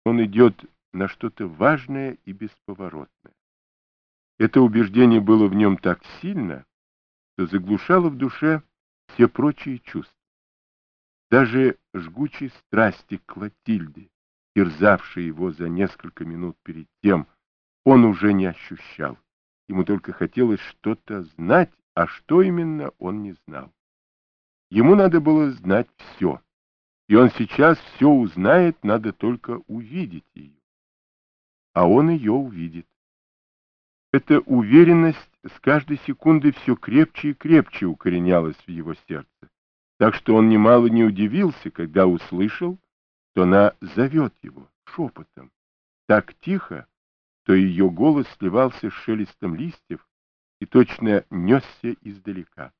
Он идет на что-то важное и бесповоротное. Это убеждение было в нем так сильно, что заглушало в душе все прочие чувства. Даже жгучей страсти к Клотильде, терзавшей его за несколько минут перед тем, он уже не ощущал. Ему только хотелось что-то знать, а что именно он не знал. Ему надо было знать все, и он сейчас все узнает, надо только увидеть ее. А он ее увидит. Эта уверенность с каждой секундой все крепче и крепче укоренялась в его сердце, так что он немало не удивился, когда услышал, что она зовет его шепотом, так тихо, что ее голос сливался с шелестом листьев и точно несся издалека.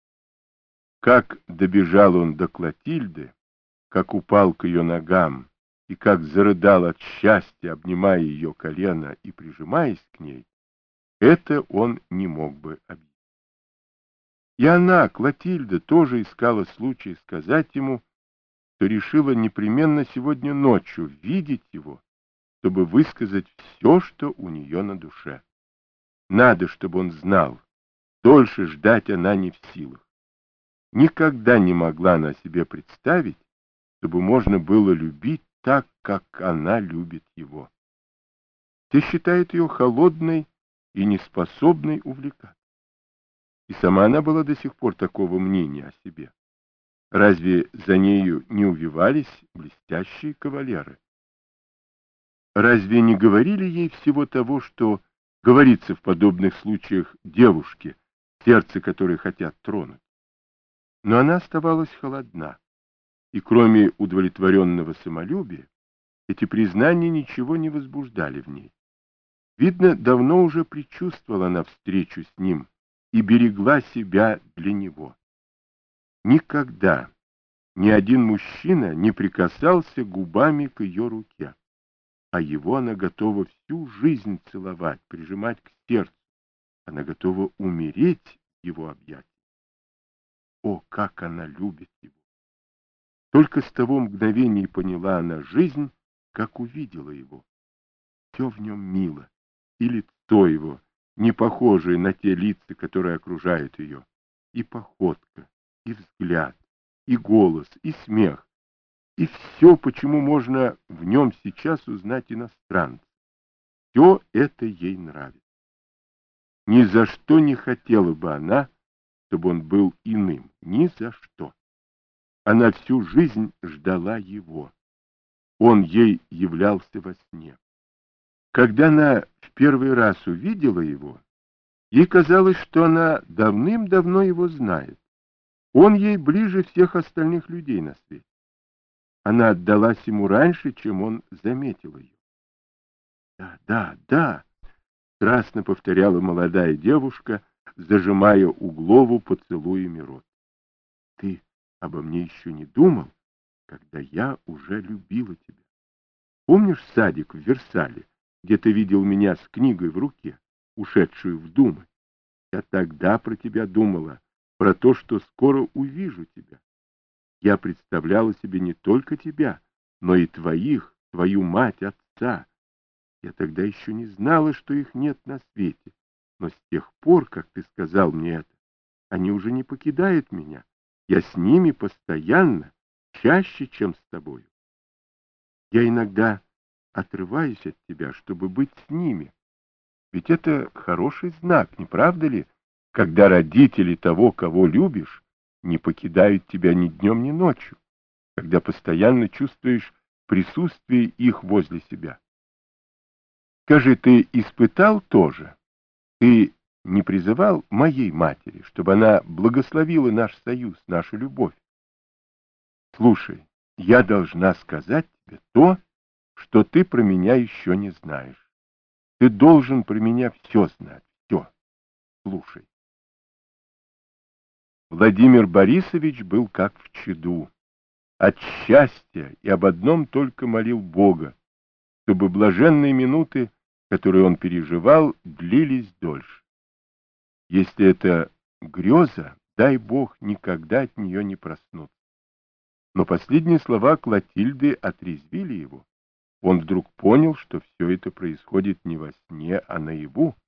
Как добежал он до Клотильды, как упал к ее ногам и как зарыдал от счастья, обнимая ее колено и прижимаясь к ней, это он не мог бы объяснить. И она, Клотильда, тоже искала случай сказать ему, что решила непременно сегодня ночью видеть его, чтобы высказать все, что у нее на душе. Надо, чтобы он знал, дольше ждать она не в силах. Никогда не могла она себе представить, чтобы можно было любить так, как она любит его. Все считают ее холодной и неспособной увлекаться. И сама она была до сих пор такого мнения о себе. Разве за нею не увивались блестящие кавалеры? Разве не говорили ей всего того, что говорится в подобных случаях девушке, сердце которой хотят тронуть? Но она оставалась холодна, и кроме удовлетворенного самолюбия, эти признания ничего не возбуждали в ней. Видно, давно уже предчувствовала она встречу с ним и берегла себя для него. Никогда ни один мужчина не прикасался губами к ее руке, а его она готова всю жизнь целовать, прижимать к сердцу. Она готова умереть в его объятиях. О, как она любит его! Только с того мгновения поняла она жизнь, как увидела его. Все в нем мило, и лицо его, не похожее на те лица, которые окружают ее, и походка, и взгляд, и голос, и смех, и все, почему можно в нем сейчас узнать иностранца. Все это ей нравится. Ни за что не хотела бы она, чтобы он был иным, ни за что. Она всю жизнь ждала его. Он ей являлся во сне. Когда она в первый раз увидела его, ей казалось, что она давным-давно его знает. Он ей ближе всех остальных людей на свете. Она отдалась ему раньше, чем он заметил ее. «Да, да, да», — страстно повторяла молодая девушка, зажимая Углову поцелуями рот. «Ты обо мне еще не думал, когда я уже любила тебя. Помнишь садик в Версале, где ты видел меня с книгой в руке, ушедшую в думы? Я тогда про тебя думала, про то, что скоро увижу тебя. Я представляла себе не только тебя, но и твою мать, отца. Я тогда еще не знала, что их нет на свете, но с тех пор, как ты сказал мне это, они уже не покидают меня. Я с ними постоянно, чаще, чем с тобою. Я иногда отрываюсь от тебя, чтобы быть с ними. Ведь это хороший знак, не правда ли, когда родители того, кого любишь, не покидают тебя ни днем, ни ночью, когда постоянно чувствуешь присутствие их возле себя. Скажи, ты испытал тоже? Ты не призывал моей матери, чтобы она благословила наш союз, нашу любовь? Слушай, я должна сказать тебе то, что ты про меня еще не знаешь. Ты должен про меня все знать, все. Слушай. Владимир Борисович был как в чаду. От счастья и об одном только молил Бога, чтобы блаженные минуты, которые он переживал, длились дольше. Если это греза, дай Бог никогда от нее не проснуться. Но последние слова Клотильды отрезвили его. Он вдруг понял, что все это происходит не во сне, а наяву.